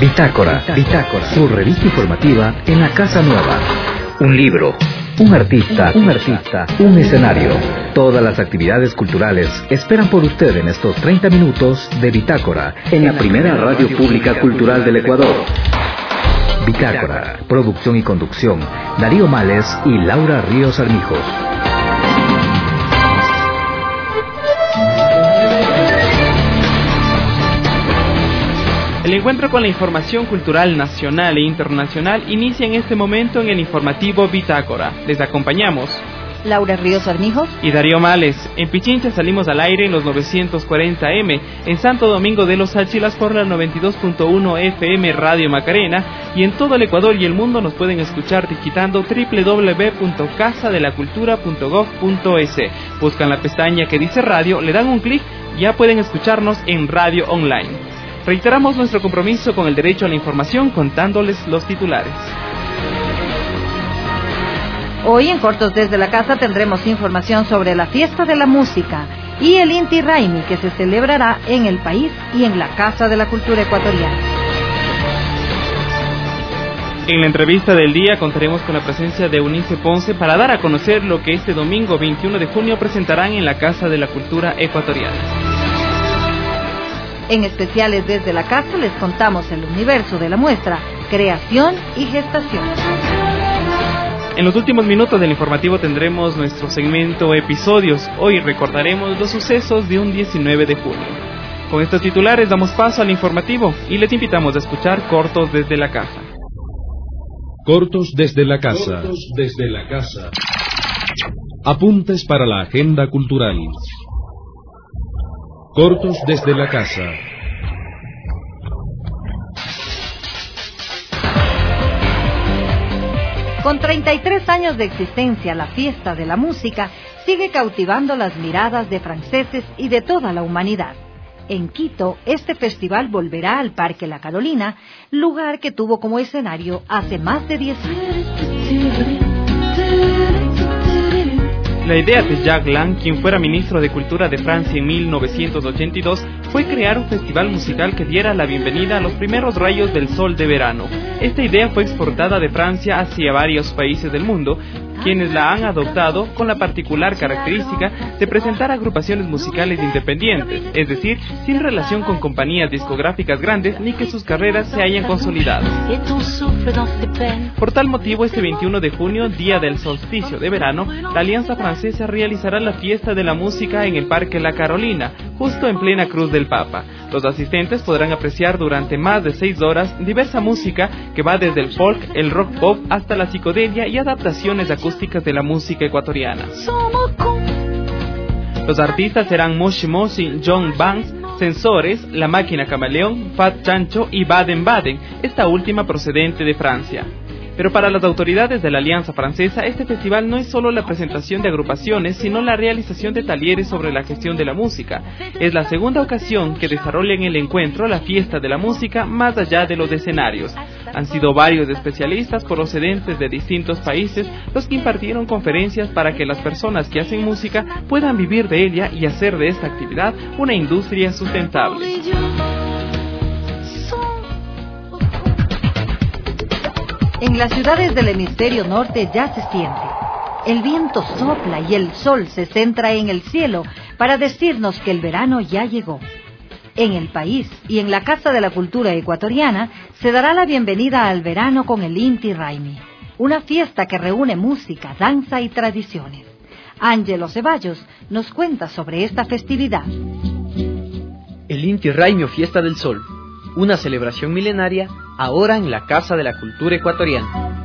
Bitácora, su revista informativa en la Casa Nueva. Un libro, un artista, un escenario. Todas las actividades culturales esperan por usted en estos 30 minutos de Bitácora, en la primera radio pública cultural del Ecuador. Bitácora, producción y conducción, Darío Males y Laura Ríos Armijos. El encuentro con la información cultural nacional e internacional inicia en este momento en el informativo Bitácora. Les acompañamos Laura Ríos Armijos y Darío Males. En Pichincha salimos al aire en los 940M, en Santo Domingo de los Áchilas por la 92.1 FM Radio Macarena, y en todo el Ecuador y el mundo nos pueden escuchar digitando www.casadelacultura.gov.es. Buscan la pestaña que dice radio, le dan un clic y ya pueden escucharnos en radio online. Reiteramos nuestro compromiso con el derecho a la información contándoles los titulares. Hoy en Cortos desde la Casa tendremos información sobre la Fiesta de la Música y el Inti Raymi, que se celebrará en el país y en la Casa de la Cultura Ecuatoriana. En la entrevista del día contaremos con la presencia de Eunice Ponce para dar a conocer lo que este domingo 21 de junio presentarán en la Casa de la Cultura Ecuatoriana. En especiales desde la casa les contamos el universo de la muestra, creación y gestación. En los últimos minutos del informativo tendremos nuestro segmento Episodios. Hoy recordaremos los sucesos de un 19 de junio. Con estos titulares damos paso al informativo y les invitamos a escuchar Cortos desde la Casa. Cortos desde la Casa. Cortos desde la Casa. Apuntes para la agenda cultural. Cortos desde la Casa. Con 33 años de existencia, la Fiesta de la Música sigue cautivando las miradas de franceses y de toda la humanidad. En Quito, este festival volverá al Parque La Carolina, lugar que tuvo como escenario hace más de 10 años. La idea de Jacques Lang, quien fuera ministro de Cultura de Francia en 1982, fue crear un festival musical que diera la bienvenida a los primeros rayos del sol de verano. Esta idea fue exportada de Francia hacia varios países del mundo, quienes la han adoptado con la particular característica de presentar agrupaciones musicales independientes, es decir, sin relación con compañías discográficas grandes ni que sus carreras se hayan consolidado. Por tal motivo, este 21 de junio, día del solsticio de verano, la Alianza Francesa realizará la Fiesta de la Música en el Parque La Carolina, justo en plena Cruz del Papa. Los asistentes podrán apreciar durante más de 6 horas diversa música que va desde el folk, el rock pop hasta la psicodelia y adaptaciones acústicas de la música ecuatoriana. Los artistas serán Moshi Moshi, John Banks, Sensores, La Máquina Camaleón, Fat Chancho y Baden Baden, esta última procedente de Francia. Pero para las autoridades de la Alianza Francesa, este festival no es solo la presentación de agrupaciones, sino la realización de talleres sobre la gestión de la música. Es la segunda ocasión que desarrollan el encuentro la Fiesta de la Música más allá de los escenarios. Han sido varios especialistas procedentes de distintos países los que impartieron conferencias para que las personas que hacen música puedan vivir de ella y hacer de esta actividad una industria sustentable. En las ciudades del hemisferio norte ya se siente. El viento sopla y el sol se centra en el cielo para decirnos que el verano ya llegó. En el país y en la Casa de la Cultura Ecuatoriana se dará la bienvenida al verano con el Inti Raymi, una fiesta que reúne música, danza y tradiciones. Ángelo Ceballos nos cuenta sobre esta festividad. El Inti Raymi o Fiesta del Sol, una celebración milenaria ahora en la Casa de la Cultura Ecuatoriana.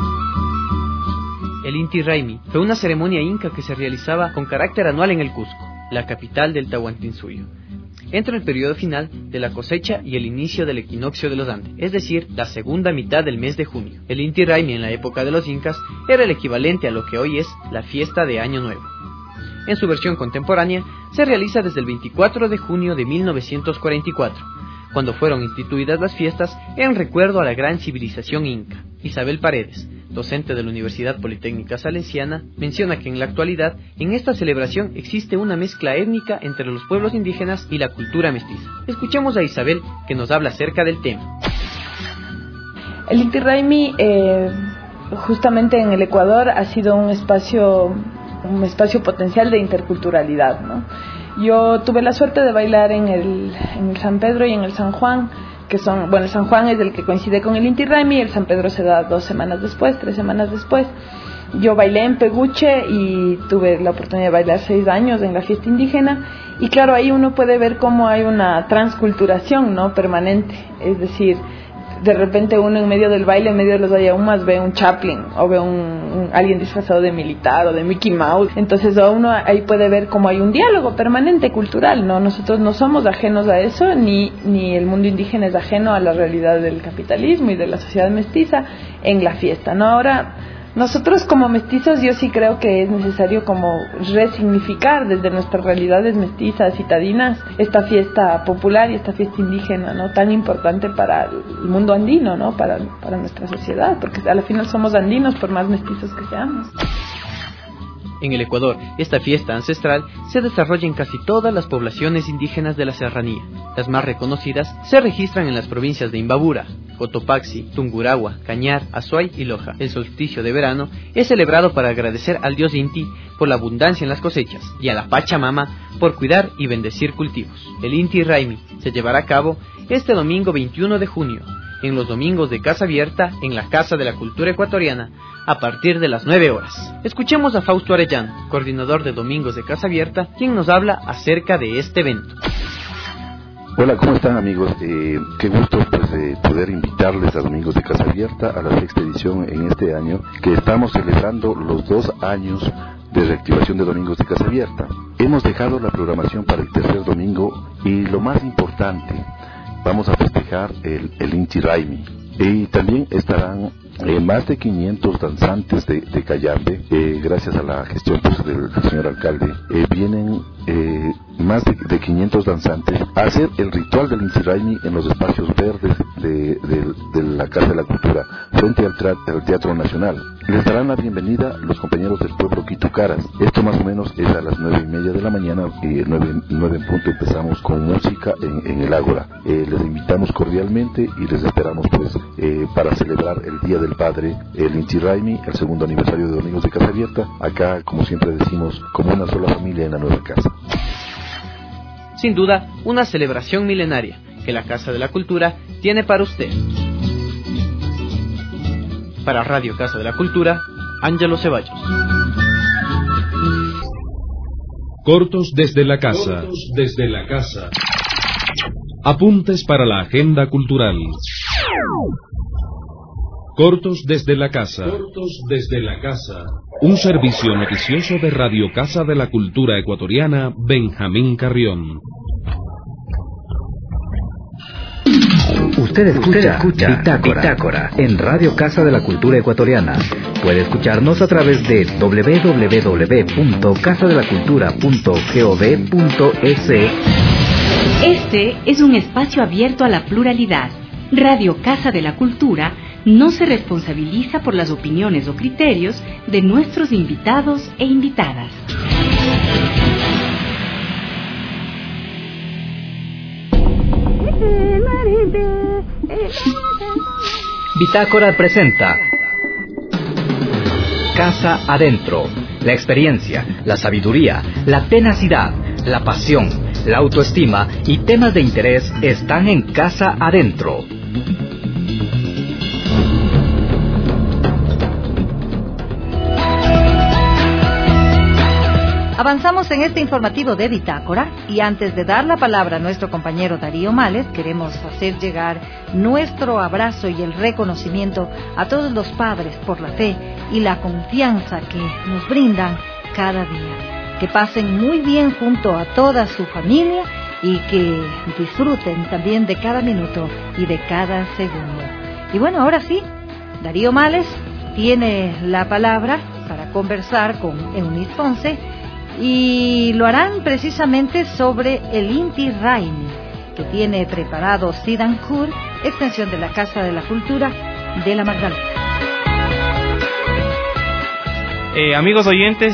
El Inti Raymi fue una ceremonia inca que se realizaba con carácter anual en el Cusco, la capital del Tahuantinsuyo, entre el periodo final de la cosecha y el inicio del equinoccio de los Andes, es decir, la segunda mitad del mes de junio. El Inti Raymi en la época de los incas era el equivalente a lo que hoy es la fiesta de Año Nuevo. En su versión contemporánea se realiza desde el 24 de junio de 1944, cuando fueron instituidas las fiestas en recuerdo a la gran civilización inca. Isabel Paredes, docente de la Universidad Politécnica Salesiana, menciona que en la actualidad en esta celebración existe una mezcla étnica entre los pueblos indígenas y la cultura mestiza. Escuchemos a Isabel, que nos habla acerca del tema. El Inti Raymi, justamente en el Ecuador, ha sido un espacio potencial de interculturalidad, ¿no? Yo tuve la suerte de bailar en el San Pedro y en el San Juan, que son, bueno, el San Juan es el que coincide con el Inti Raymi, el San Pedro se da 3 semanas después. Yo bailé en Peguche y tuve la oportunidad de bailar 6 años en la fiesta indígena, y claro, ahí uno puede ver cómo hay una transculturación, ¿no?, permanente. Es decir, de repente uno en medio del baile, en medio de los ayahumas, ve un Chaplin o ve alguien disfrazado de militar o de Mickey Mouse. Entonces uno ahí puede ver cómo hay un diálogo permanente cultural, ¿no? Nosotros no somos ajenos a eso, ni el mundo indígena es ajeno a la realidad del capitalismo y de la sociedad mestiza en la fiesta, ¿no? Ahora, nosotros como mestizos, yo sí creo que es necesario como resignificar desde nuestras realidades mestizas, citadinas, esta fiesta popular y esta fiesta indígena, ¿no?, tan importante para el mundo andino, ¿no?, para nuestra sociedad, porque al final somos andinos por más mestizos que seamos. En el Ecuador, esta fiesta ancestral se desarrolla en casi todas las poblaciones indígenas de la serranía. Las más reconocidas se registran en las provincias de Imbabura, Cotopaxi, Tungurahua, Cañar, Azuay y Loja. El solsticio de verano es celebrado para agradecer al dios Inti por la abundancia en las cosechas y a la Pachamama por cuidar y bendecir cultivos. El Inti Raymi se llevará a cabo este domingo 21 de junio, en los domingos de Casa Abierta en la Casa de la Cultura Ecuatoriana, a partir de las 9 horas. Escuchemos a Fausto Arellano, coordinador de Domingos de Casa Abierta, quien nos habla acerca de este evento. Hola, ¿cómo están, amigos? Qué gusto poder invitarles a Domingos de Casa Abierta a la 6ª edición en este año, que estamos celebrando los 2 años de reactivación de Domingos de Casa Abierta. Hemos dejado la programación para el 3er domingo y lo más importante, vamos a festejar el Inti Raymi. Y también estarán más de 500 danzantes de Cayambe, gracias a la gestión del señor alcalde. Vienen más de 500 danzantes a hacer el ritual del Inti Raymi en los espacios verdes de la Casa de la Cultura, frente al Teatro Nacional. Les darán la bienvenida los compañeros del pueblo Quitucaras. Esto más o menos es a las 9:30 de la mañana, y 9 en punto empezamos con música en el Ágora. Les invitamos cordialmente y les esperamos para celebrar el Día del Padre, el Inti Raymi, el 2º aniversario de Domingos de Casa Abierta, acá, como siempre decimos, como una sola familia en la nueva casa. Sin duda, una celebración milenaria que la Casa de la Cultura tiene para usted. Para Radio Casa de la Cultura, Ángelo Ceballos. Cortos desde la casa. Apuntes para la agenda cultural. Cortos desde la casa. Un servicio noticioso de Radio Casa de la Cultura Ecuatoriana, Benjamín Carrión. Usted escucha Bitácora en Radio Casa de la Cultura Ecuatoriana. Puede escucharnos a través de www.casadelacultura.gov.es. Este es un espacio abierto a la pluralidad. Radio Casa de la Cultura no se responsabiliza por las opiniones o criterios de nuestros invitados e invitadas. Bitácora presenta Casa Adentro. La experiencia, la sabiduría, la tenacidad, la pasión, la autoestima y temas de interés están en Casa Adentro. Avanzamos en este informativo de Bitácora y antes de dar la palabra a nuestro compañero Darío Males, queremos hacer llegar nuestro abrazo y el reconocimiento a todos los padres por la fe y la confianza que nos brindan cada día. Que pasen muy bien junto a toda su familia y que disfruten también de cada minuto y de cada segundo. Y bueno, ahora sí, Darío Males tiene la palabra para conversar con Eunice Ponce, y lo harán precisamente sobre el Inti Raymi que tiene preparado Sidancur, extensión de la Casa de la Cultura de la Magdalena. Amigos oyentes,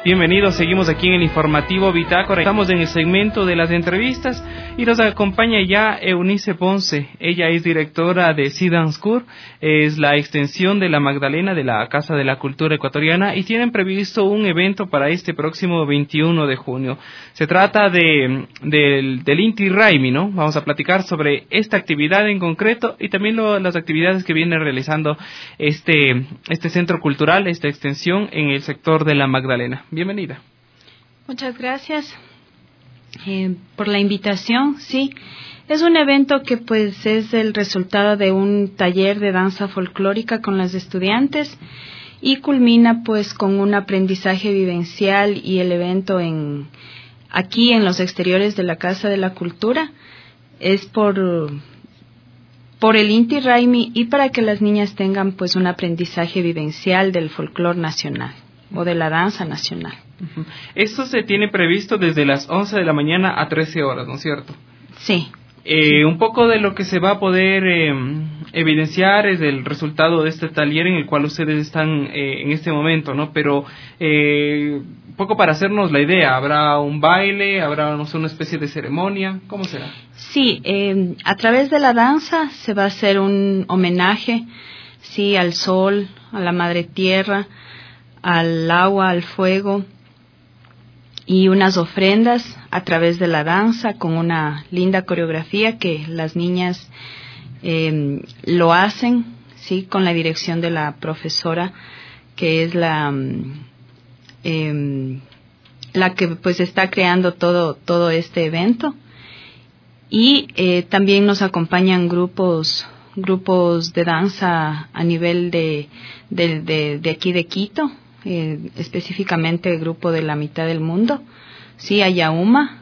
Bienvenidos, seguimos aquí en el informativo Bitácora. Estamos en el segmento de las entrevistas y nos acompaña ya Eunice Ponce. Ella es directora de Sidanscur, es la extensión de la Magdalena de la Casa de la Cultura Ecuatoriana y tienen previsto un evento para este próximo 21 de junio. Se trata del Inti Raymi, ¿no? Vamos a platicar sobre esta actividad en concreto y también las actividades que viene realizando este centro cultural, esta extensión en el sector de la Magdalena. Bienvenida. Muchas gracias por la invitación. Sí, es un evento que pues es el resultado de un taller de danza folclórica con las estudiantes y culmina pues con un aprendizaje vivencial y el evento aquí en los exteriores de la Casa de la Cultura. Es por el Inti Raymi y para que las niñas tengan pues un aprendizaje vivencial del folclore nacional o de la danza nacional. Uh-huh. Esto se tiene previsto desde las 11 de la mañana a 13 horas, ¿no es cierto? Sí. Un poco de lo que se va a poder evidenciar es el resultado de este taller en el cual ustedes están en este momento, ¿no? Pero un poco para hacernos la idea, ¿habrá un baile? ¿Habrá, no sé, una especie de ceremonia? ¿Cómo será? Sí, a través de la danza se va a hacer un homenaje, sí, al sol, a la madre tierra, al agua, al fuego y unas ofrendas a través de la danza con una linda coreografía que las niñas lo hacen, sí, con la dirección de la profesora que es la que pues está creando todo este evento y también nos acompañan grupos de danza a nivel de aquí de Quito. Específicamente el grupo de la mitad del mundo, sí, Ayauma,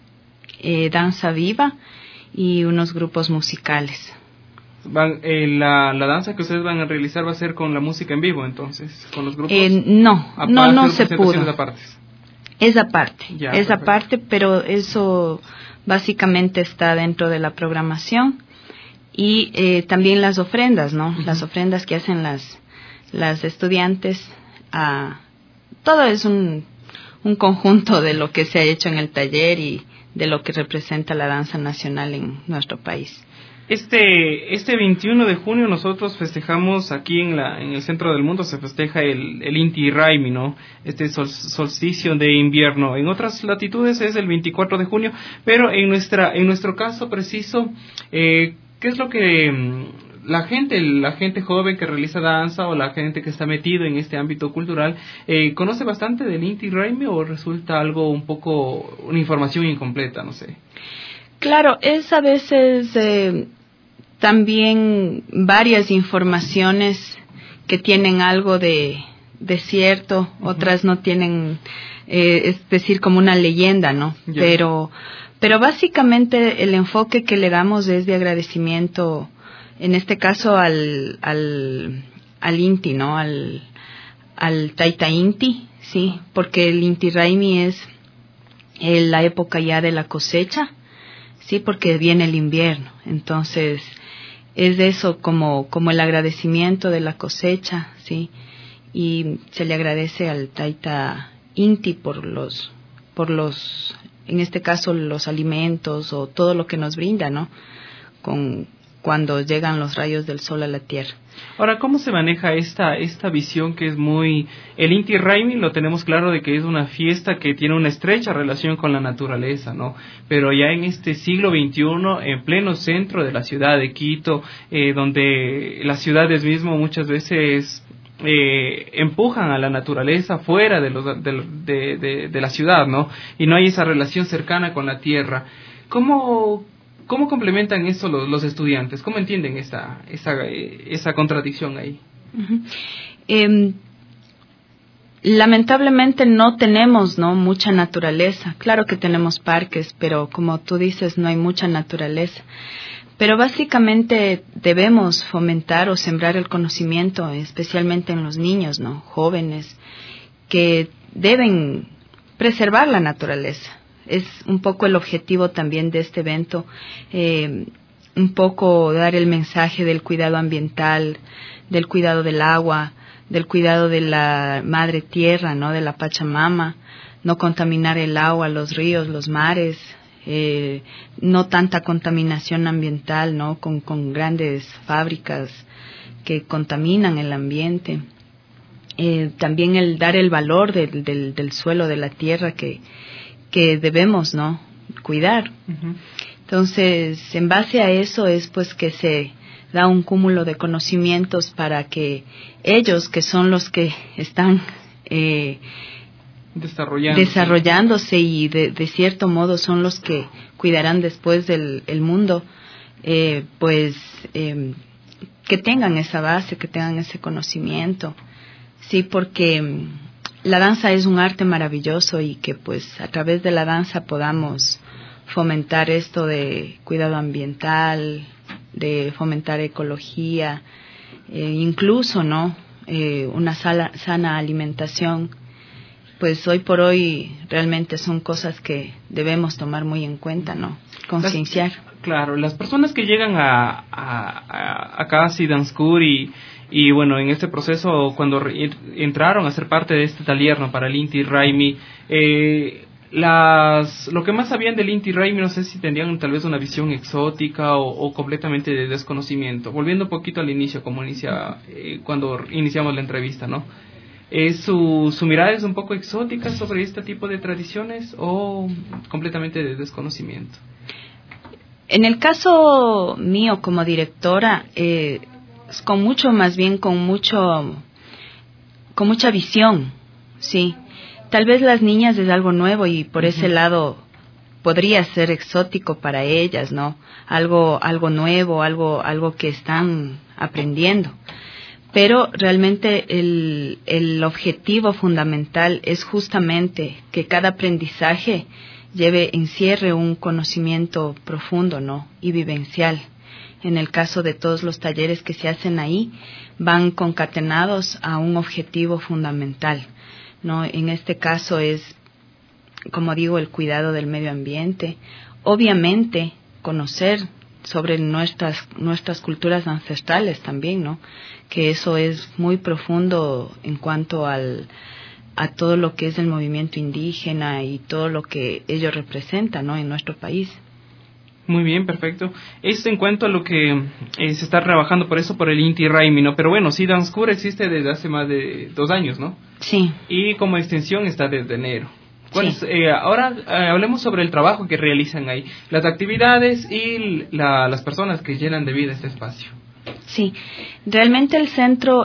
Danza Viva y unos grupos musicales. La danza que ustedes van a realizar va a ser con la música en vivo, entonces, con los grupos. No se pudo. Es aparte. Aparte, pero eso básicamente está dentro de la programación y también las ofrendas, ¿no? Uh-huh. Las ofrendas que hacen las estudiantes. Todo es un conjunto de lo que se ha hecho en el taller y de lo que representa la danza nacional en nuestro país. Este 21 de junio nosotros festejamos aquí en el centro del mundo, se festeja el Inti Raymi, ¿no? Este solsticio de invierno. En otras latitudes es el 24 de junio, pero en nuestro caso preciso, ¿qué es lo que la gente joven que realiza danza o la gente que está metido en este ámbito cultural conoce bastante del Inti Raymi o resulta algo una información incompleta, no sé? Claro, es a veces también varias informaciones que tienen algo de cierto, uh-huh. Otras no tienen, es decir, como una leyenda, ¿no? Yeah. Pero básicamente el enfoque que le damos es de agradecimiento, en este caso al Inti, ¿no? Al Taita Inti, sí, porque el Inti Raymi es la época ya de la cosecha, sí, porque viene el invierno. Entonces, es eso como el agradecimiento de la cosecha, sí, y se le agradece al Taita Inti por los, en este caso, los alimentos o todo lo que nos brinda, ¿no? Cuando llegan los rayos del sol a la tierra. Ahora, ¿cómo se maneja esta visión que es muy... El Inti Raymi lo tenemos claro de que es una fiesta que tiene una estrecha relación con la naturaleza, ¿no? Pero ya en este siglo XXI, en pleno centro de la ciudad de Quito, donde las ciudades mismo muchas veces empujan a la naturaleza fuera de la ciudad, ¿no? Y no hay esa relación cercana con la tierra. ¿Cómo complementan eso los estudiantes? ¿Cómo entienden esa contradicción ahí? Uh-huh. Lamentablemente no tenemos, ¿no?, mucha naturaleza. Claro que tenemos parques, pero como tú dices, no hay mucha naturaleza. Pero básicamente debemos fomentar o sembrar el conocimiento, especialmente en los niños, ¿no?, jóvenes, que deben preservar la naturaleza. Es un poco el objetivo también de este evento, un poco dar el mensaje del cuidado ambiental, del cuidado del agua, del cuidado de la madre tierra, ¿no? De la Pachamama, no contaminar el agua, los ríos, los mares, no tanta contaminación ambiental, ¿no? Con grandes fábricas que contaminan el ambiente. También el dar el valor del suelo, de la tierra que debemos, ¿no? Cuidar. Uh-huh. Entonces, en base a eso es pues que se da un cúmulo de conocimientos para que ellos, que son los que están desarrollándose y de cierto modo son los que cuidarán después el mundo, que tengan esa base, que tengan ese conocimiento. Sí, porque la danza es un arte maravilloso y que pues a través de la danza podamos fomentar esto de cuidado ambiental, de fomentar ecología, incluso, ¿no? Una sana alimentación. Pues hoy por hoy realmente son cosas que debemos tomar muy en cuenta, ¿no? Concienciar. Claro, las personas que llegan acá a Sidanskur y bueno, en este proceso, cuando entraron a ser parte de este taller, ¿no? Para el Inti Raymi, lo que más sabían del Inti Raymi, no sé si tendrían tal vez una visión exótica o completamente de desconocimiento. Volviendo un poquito al inicio, como cuando iniciamos la entrevista, ¿no? ¿Su mirada es un poco exótica sobre este tipo de tradiciones o completamente de desconocimiento? En el caso mío como directora, con mucha visión, sí. Tal vez las niñas es algo nuevo y por ese lado podría ser exótico para ellas, ¿no? Algo nuevo, algo que están aprendiendo. Pero realmente el objetivo fundamental es justamente que cada aprendizaje encierre un conocimiento profundo, ¿no? Y vivencial. En el caso de todos los talleres que se hacen ahí, van concatenados a un objetivo fundamental, ¿no? En este caso es, como digo, el cuidado del medio ambiente. Obviamente, conocer sobre nuestras culturas ancestrales también, ¿no? Que eso es muy profundo en cuanto a todo lo que es el movimiento indígena y todo lo que ello representa, ¿no? En nuestro país. Muy bien, perfecto. Esto en cuanto a lo que se está trabajando por el Inti Raymi, ¿no? Pero bueno, Sidanskur existe desde hace más de 2 años, ¿no? Sí. Y como extensión está desde enero. Sí. Ahora hablemos sobre el trabajo que realizan ahí, las actividades y las personas que llenan de vida este espacio. Sí, realmente el centro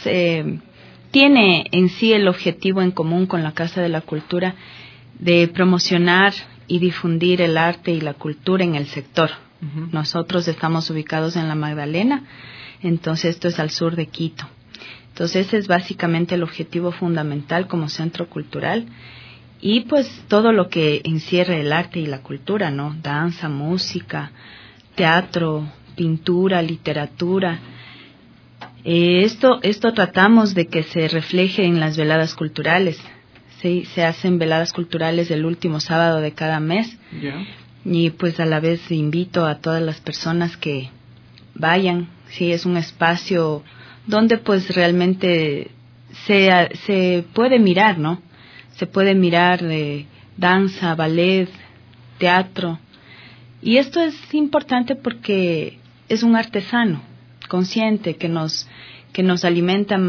tiene en sí el objetivo en común con la Casa de la Cultura de promocionar y difundir el arte y la cultura en el sector. Uh-huh. Nosotros estamos ubicados en La Magdalena, entonces esto es al sur de Quito. Entonces ese es básicamente el objetivo fundamental como centro cultural y pues todo lo que encierre el arte y la cultura, ¿no? Danza, música, teatro, pintura, literatura. Esto tratamos de que se refleje en las veladas culturales. Sí, se hacen veladas culturales el último sábado de cada mes. Yeah. Y pues a la vez invito a todas las personas que vayan. Sí, es un espacio donde pues realmente se puede mirar, ¿no? Se puede mirar de danza, ballet, teatro. Y esto es importante porque es un artesano consciente que nos alimenta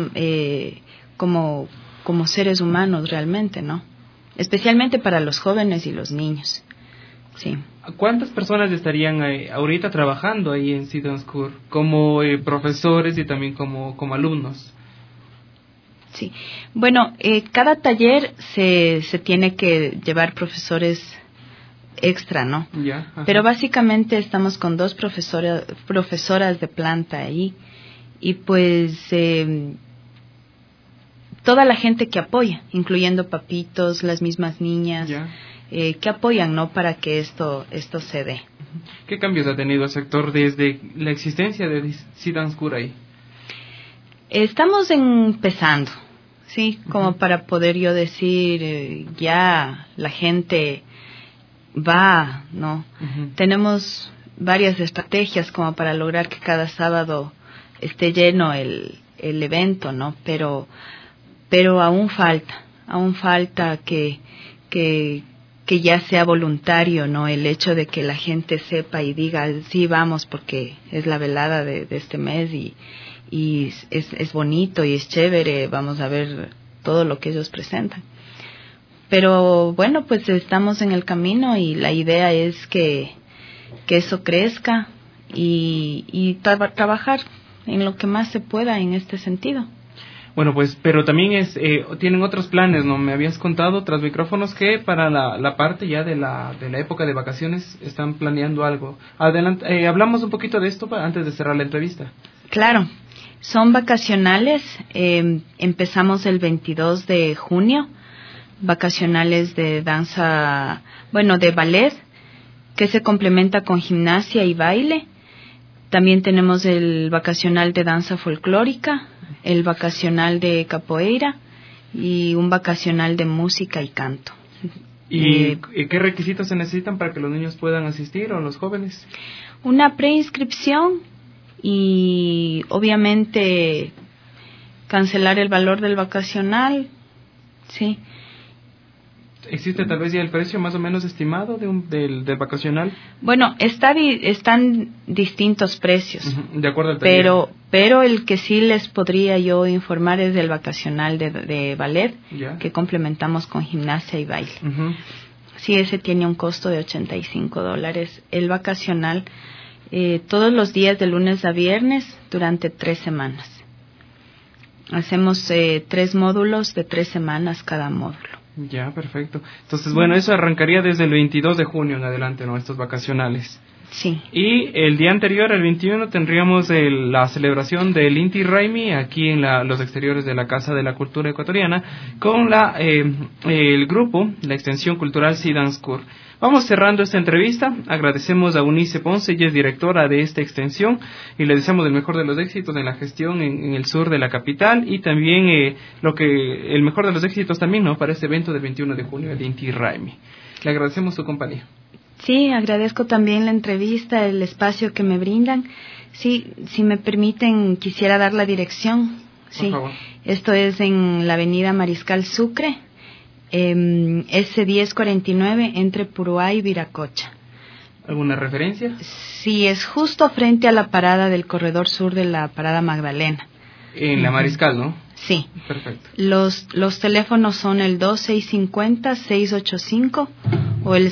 como seres humanos realmente, ¿no? Especialmente para los jóvenes y los niños. Sí. ¿Cuántas personas estarían ahorita trabajando ahí en Sidanskur como profesores y también como alumnos? Sí. Bueno, cada taller se tiene que llevar profesores extra, ¿no? Ya. Pero básicamente estamos con 2 profesoras de planta ahí y pues toda la gente que apoya, incluyendo papitos, las mismas niñas, que apoyan, ¿no? Para que esto se dé. ¿Qué cambios ha tenido el sector desde la existencia de Sidanskur ahí? Estamos empezando, sí, como para poder yo decir, ya la gente va, ¿no? Tenemos varias estrategias como para lograr que cada sábado esté lleno el el evento, ¿no? Pero aún falta que ya sea voluntario, ¿no? El hecho de que la gente sepa y diga, sí, vamos, porque es la velada de este mes y es bonito y es chévere, vamos a ver todo lo que ellos presentan. Pero bueno, pues estamos en el camino y la idea es que eso crezca y trabajar en lo que más se pueda en este sentido. Bueno, pues, pero también tienen otros planes, ¿no? Me habías contado tras micrófonos que para la parte ya de la época de vacaciones están planeando algo. Adelante, hablamos un poquito de esto antes de cerrar la entrevista. Claro, son vacacionales, empezamos el 22 de junio, vacacionales de danza, de ballet, que se complementa con gimnasia y baile. También tenemos el vacacional de danza folclórica, el vacacional de capoeira y un vacacional de música y canto. ¿Y qué requisitos se necesitan para que los niños puedan asistir o los jóvenes? Una preinscripción y obviamente cancelar el valor del vacacional, sí. ¿Existe tal vez ya el precio más o menos estimado del vacacional? Bueno, están distintos precios. De acuerdo al taller. Pero el que sí les podría yo informar es del vacacional de ballet, que complementamos con gimnasia y baile. Sí, ese tiene un costo de $85. El vacacional, todos los días de lunes a viernes durante 3 semanas. Hacemos 3 módulos de 3 semanas cada módulo. Ya, perfecto. Entonces, bueno, eso arrancaría desde el 22 de junio en adelante, ¿no? Estos vacacionales. Sí. Y el día anterior, el 21, tendríamos la celebración del Inti Raymi aquí en los exteriores de la Casa de la Cultura Ecuatoriana con el grupo, la extensión cultural Sidanskur. Vamos cerrando esta entrevista. Agradecemos a Eunice Ponce, ella es directora de esta extensión, y le deseamos el mejor de los éxitos en la gestión en el sur de la capital y también el mejor de los éxitos también, ¿no? Para este evento del 21 de junio, el Inti Raymi. Le agradecemos su compañía. Sí, agradezco también la entrevista, el espacio que me brindan. Sí, si me permiten, quisiera dar la dirección. Sí, por favor. Esto es en la avenida Mariscal Sucre, S1049, entre Puruá y Viracocha. ¿Alguna referencia? Sí, es justo frente a la parada del corredor sur de la parada Magdalena. En la Mariscal, ¿no? Sí. Perfecto. Los teléfonos son el 2650-685 o el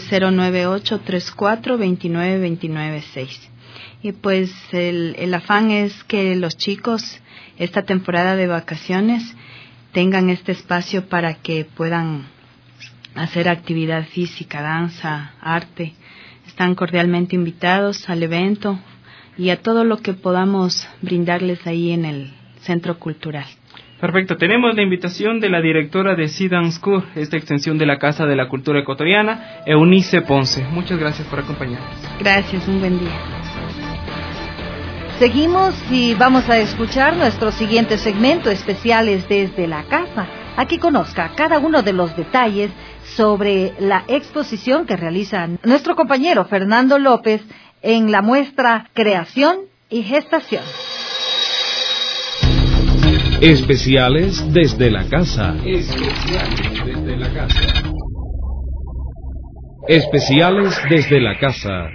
098-34-29-29-6. Y pues el afán es que los chicos, esta temporada de vacaciones, tengan este espacio para que puedan hacer actividad física, danza, arte. Están cordialmente invitados al evento y a todo lo que podamos brindarles ahí en el Centro Cultural. Perfecto, tenemos la invitación de la directora de Sidanskur, esta extensión de la Casa de la Cultura Ecuatoriana, Eunice Ponce. Muchas gracias por acompañarnos. Gracias, un buen día. Seguimos y vamos a escuchar nuestro siguiente segmento, especiales desde la casa. Aquí conozca cada uno de los detalles sobre la exposición que realiza nuestro compañero Fernando López en la muestra Creación y Gestación. Especiales desde la casa. Especiales desde la casa. Especiales desde la casa.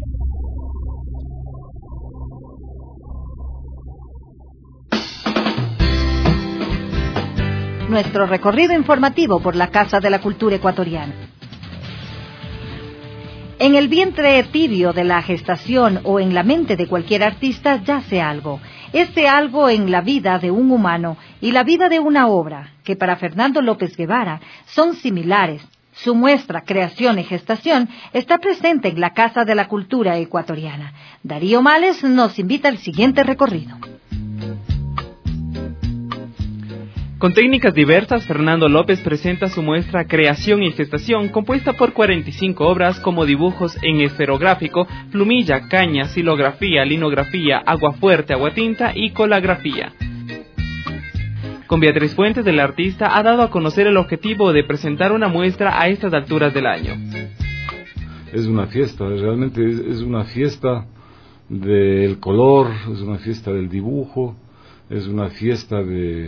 Nuestro recorrido informativo por la Casa de la Cultura Ecuatoriana. En el vientre tibio de la gestación o en la mente de cualquier artista yace algo. Este algo en la vida de un humano y la vida de una obra, que para Fernando López Guevara son similares. Su muestra Creación y Gestación está presente en la Casa de la Cultura Ecuatoriana. Darío Males nos invita al siguiente recorrido. Con técnicas diversas, Fernando López presenta su muestra Creación y Gestación, compuesta por 45 obras como dibujos en esferográfico, plumilla, caña, silografía, linografía, aguafuerte, aguatinta y colagrafía. Con Beatriz Fuentes, el artista ha dado a conocer el objetivo de presentar una muestra a estas alturas del año. Es una fiesta, realmente es una fiesta del color, es una fiesta del dibujo, es una fiesta de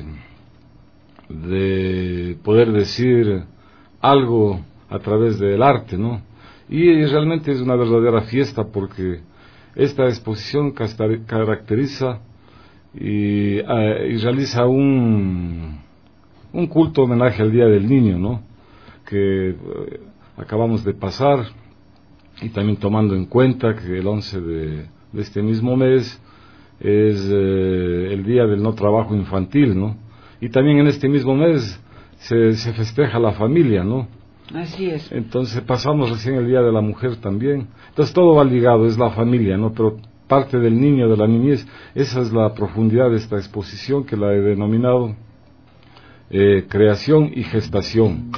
poder decir algo a través del arte, ¿no? Y realmente es una verdadera fiesta porque esta exposición caracteriza y realiza un culto homenaje al Día del Niño, ¿no? Que acabamos de pasar, y también tomando en cuenta que el 11 de este mismo mes es el Día del No Trabajo Infantil, ¿no? Y también en este mismo mes se festeja la familia, ¿no? Así es. Entonces pasamos recién el Día de la Mujer también. Entonces todo va ligado, es la familia, ¿no? Pero parte del niño, de la niñez, esa es la profundidad de esta exposición que la he denominado creación y gestación.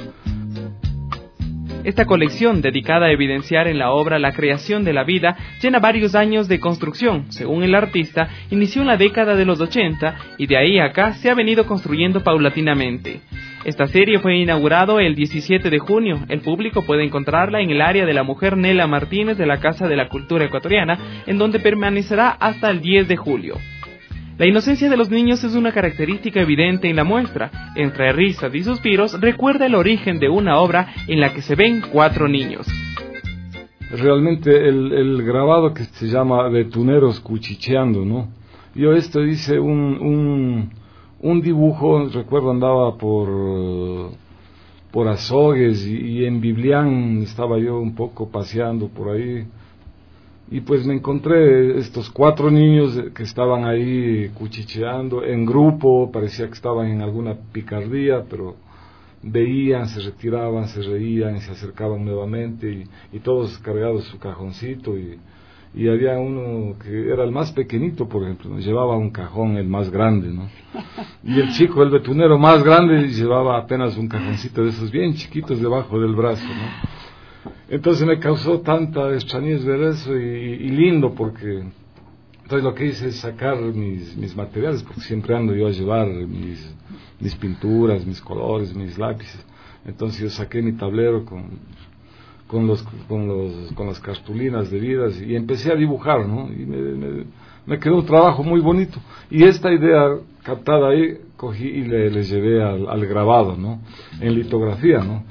Esta colección, dedicada a evidenciar en la obra la creación de la vida, llena varios años de construcción. Según el artista, inició en la década de los 80 y de ahí a acá se ha venido construyendo paulatinamente. Esta serie fue inaugurado el 17 de junio. El público puede encontrarla en el área de la mujer Nela Martínez de la Casa de la Cultura Ecuatoriana, en donde permanecerá hasta el 10 de julio. La inocencia de los niños es una característica evidente en la muestra. Entre risas y suspiros, recuerda el origen de una obra en la que se ven 4 niños. Realmente el grabado que se llama Betuneros Cuchicheando, ¿no? Yo hice un dibujo, recuerdo andaba por Azogues y en Biblián estaba yo un poco paseando por ahí. Y pues me encontré estos 4 niños que estaban ahí cuchicheando en grupo, parecía que estaban en alguna picardía, pero veían, se retiraban, se reían y se acercaban nuevamente y todos cargados su cajoncito y había uno que era el más pequeñito, por ejemplo, llevaba un cajón el más grande, ¿no? Y el chico, el betunero más grande, llevaba apenas un cajoncito de esos bien chiquitos debajo del brazo, ¿no? Entonces me causó tanta extrañez ver eso y lindo, porque entonces lo que hice es sacar mis materiales, porque siempre ando yo a llevar mis pinturas, mis colores, mis lápices. Entonces yo saqué mi tablero con las cartulinas debidas y empecé a dibujar, ¿no? Y me quedó un trabajo muy bonito. Y esta idea captada ahí cogí y le llevé al grabado, ¿no? En litografía, ¿no?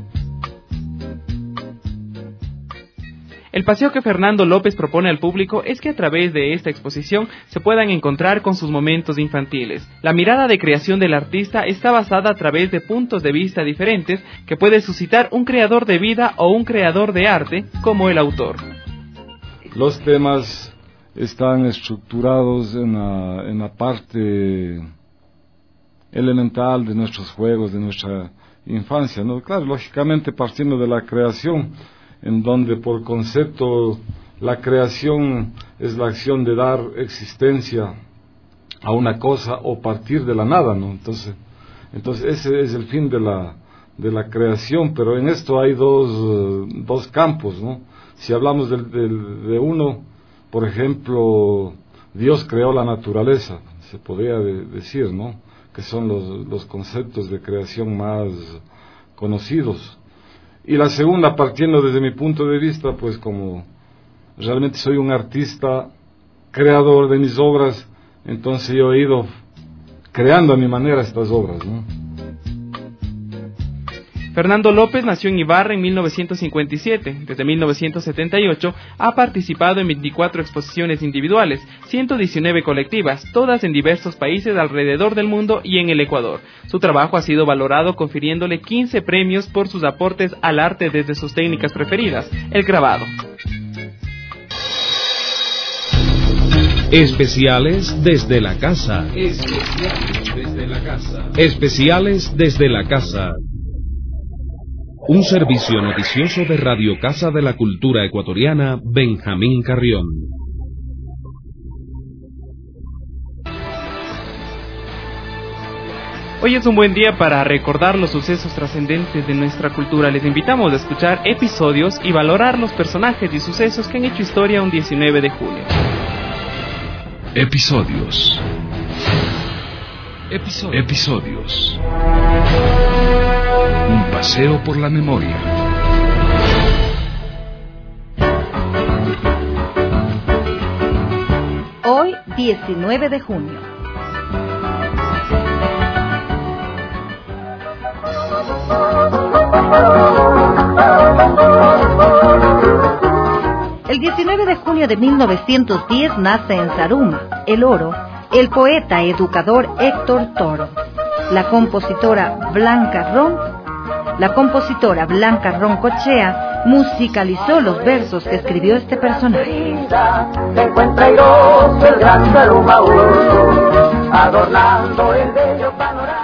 El paseo que Fernando López propone al público es que a través de esta exposición se puedan encontrar con sus momentos infantiles. La mirada de creación del artista está basada a través de puntos de vista diferentes que puede suscitar un creador de vida o un creador de arte como el autor. Los temas están estructurados en la parte elemental de nuestros juegos, de nuestra infancia, ¿no? Claro, lógicamente partiendo de la creación, en donde por concepto la creación es la acción de dar existencia a una cosa o partir de la nada, ¿no? Entonces ese es el fin de la creación, pero en esto hay dos campos, ¿no? Si hablamos de uno, por ejemplo, Dios creó la naturaleza, se podría decir, ¿no? Que son los conceptos de creación más conocidos. Y la segunda, partiendo desde mi punto de vista, pues como realmente soy un artista, creador de mis obras, entonces yo he ido creando a mi manera estas obras, ¿no? Fernando López nació en Ibarra en 1957. Desde 1978 ha participado en 24 exposiciones individuales, 119 colectivas, todas en diversos países alrededor del mundo y en el Ecuador. Su trabajo ha sido valorado confiriéndole 15 premios por sus aportes al arte desde sus técnicas preferidas, el grabado. Especiales desde la casa. Especiales desde la casa. Especiales desde la casa. Un servicio noticioso de Radio Casa de la Cultura Ecuatoriana, Benjamín Carrión. Hoy es un buen día para recordar los sucesos trascendentes de nuestra cultura. Les invitamos a escuchar episodios y valorar los personajes y sucesos que han hecho historia un 19 de julio. Episodios. Un paseo por la memoria. Hoy, 19 de junio. El 19 de junio de 1910 nace en Zaruma, El Oro, el poeta educador Héctor Toro. La compositora Blanca Ron Cochea musicalizó los versos que escribió este personaje. Se encuentra airoso el gran Zaruma, adornando el bello panorama.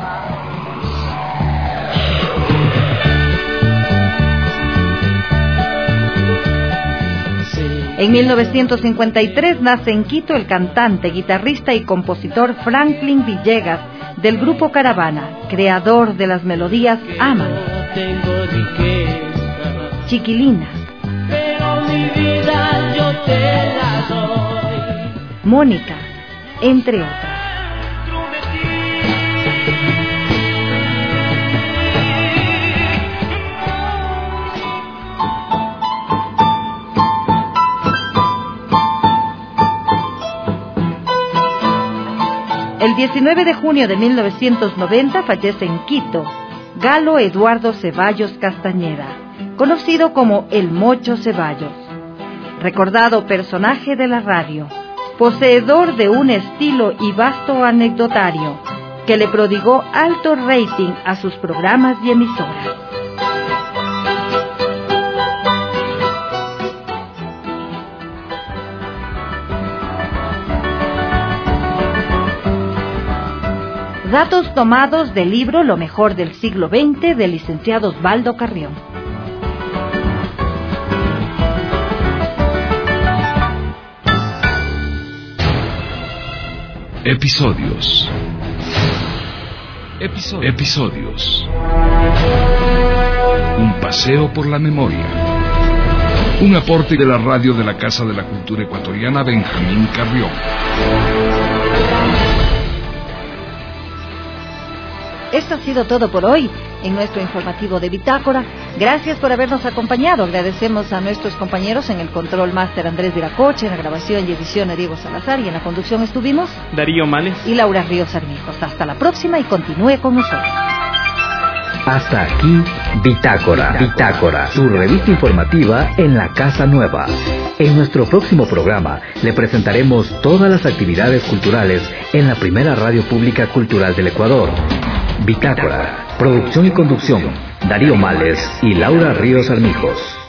En 1953 nace en Quito el cantante, guitarrista y compositor Franklin Villegas, del grupo Caravana, creador de las melodías Ama, Chiquilina, pero mi vida yo te la doy, Mónica, entre otras. El 19 de junio de 1990 fallece en Quito Galo Eduardo Ceballos Castañeda, conocido como el Mocho Ceballos, recordado personaje de la radio, poseedor de un estilo y vasto anecdotario que le prodigó alto rating a sus programas y emisoras. Datos tomados del libro Lo mejor del siglo XX del licenciado Osvaldo Carrión. Episodios. Un paseo por la memoria. Un aporte de la radio de la Casa de la Cultura Ecuatoriana Benjamín Carrión. Esto ha sido todo por hoy en nuestro informativo de Bitácora. Gracias por habernos acompañado. Agradecemos a nuestros compañeros en el control máster Andrés Viracocha, en la grabación y edición a Diego Salazar, y en la conducción estuvimos Darío Males y Laura Ríos Armijos. Hasta la próxima y continúe con nosotros. Hasta aquí Bitácora, su revista informativa en la Casa Nueva. En nuestro próximo programa le presentaremos todas las actividades culturales en la primera radio pública cultural del Ecuador. Bitácora, producción y conducción, Darío Males y Laura Ríos Armijos.